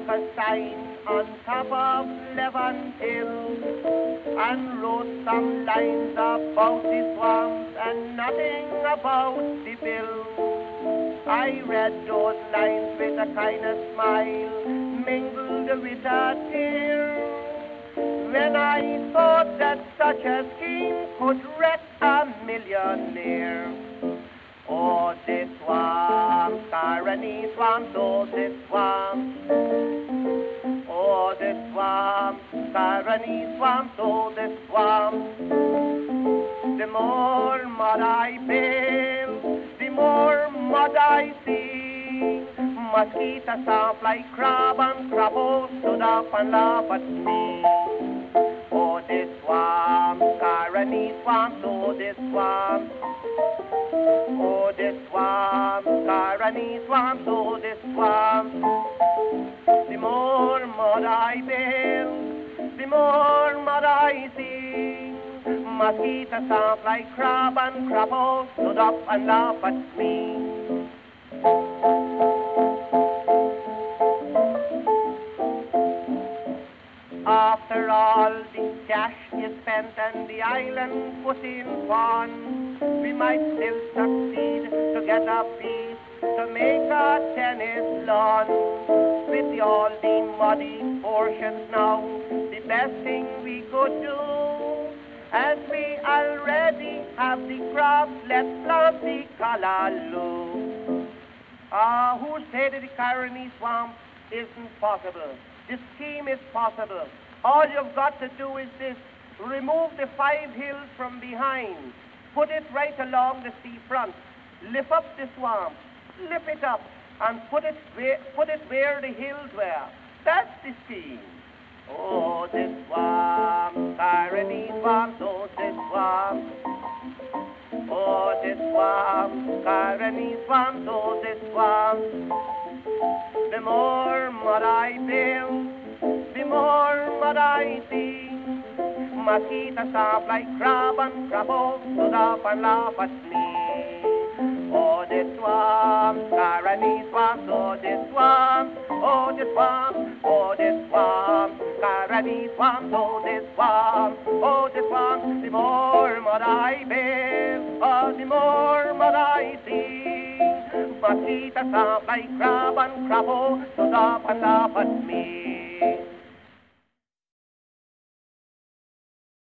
stuck a sign on top of Levan Hill and wrote some lines about the swamps and nothing about the bill. I read those lines with a kind of smile, mingled with a tear, when I thought that such a scheme could wreck a millionaire. Oh, this swamp, Caroni swamp, oh, this swamp. Oh, this swamp, Caroni swamp, oh, this swamp. The more mud I build, the more mud I see. Mosquitoes sound like crab and crabbles stood up and laugh at me. Oh, this swamp, Caroni swamp, oh, this swamp. Oh, this swamp, Caroni swamp, oh, this swamp. The more mud I build, the more mud I see. Mosquitoes sound like crab and crabbles stood up and laugh at me. After all the cash is spent and the island put in pawn, we might still succeed to get a piece to make a tennis lawn. With all the muddy portions now, the best thing we could do, as we already have the crops, let's plant the callaloo. Who said that the Caroni swamp isn't possible? The scheme is possible. All you've got to do is this: remove the 5 hills from behind, put it right along the seafront, lift up the swamp, lift it up, and put it where the hills were. That's the scheme. Oh, this swamp, Caroni swamp, oh, this swamp. Oh, this swamp, Caroni swamp, oh, this swamp. The more mud I build, the more mud I see. Mosquitoes sound like crab and crabbles stood up and laugh at me. Oh, this swamp, Caroni swamp, oh, this swamp, oh, this swamp, oh, this swamp, Caroni swamp, oh, this swamp, oh, this swamp. The more mud I build, oh, the more mud I see. Mosquitoes sound like crab and crabble stood up and laugh at me.